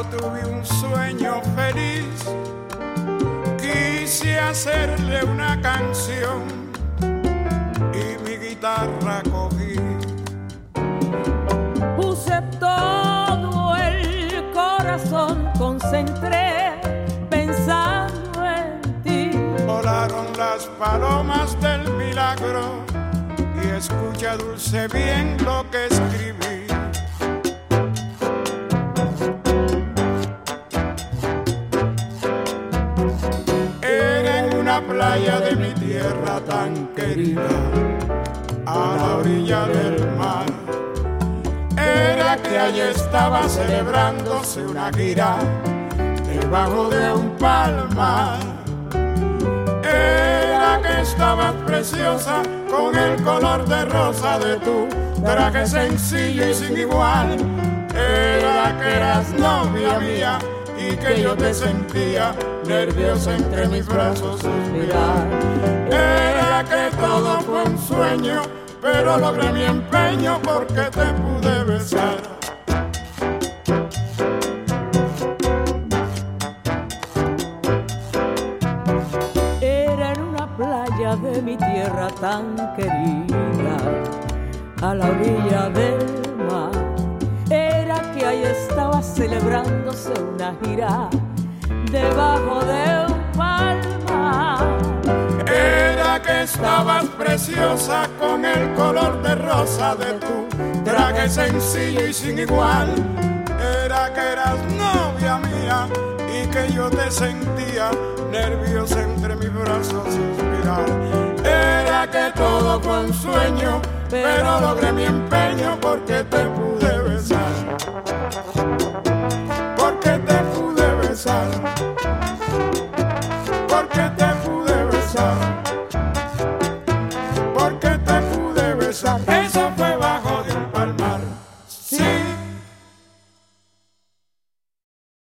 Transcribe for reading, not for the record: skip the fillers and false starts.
cuando tuve un sueño feliz, quise hacerle una canción y mi guitarra cogí. Puse todo el corazón, concentré pensando en ti. Volaron las palomas del milagro y escucha dulce bien lo que escribí. Era en una playa de mi tierra tan querida, a la orilla del mar. Era que allí estaba celebrándose una gira debajo de un palmar. Era que estabas preciosa con el color de rosa de tu traje sencillo y sin igual. Era que eras novia mía y que yo te sentía nerviosa entre mis brazos suspirar. Era que todo fue un sueño, pero logré mi empeño porque te pude besar. Era en una playa de mi tierra tan querida, a la orilla del mar. Era que ahí estaba celebrándose una gira debajo de un palmar. Era que estabas preciosa con el color de rosa de tu traje sencillo y sin igual. Era que eras novia mía y que yo te sentía nerviosa entre mis brazos suspirar. Era que todo fue un sueño, pero logré mi empeño porque te pude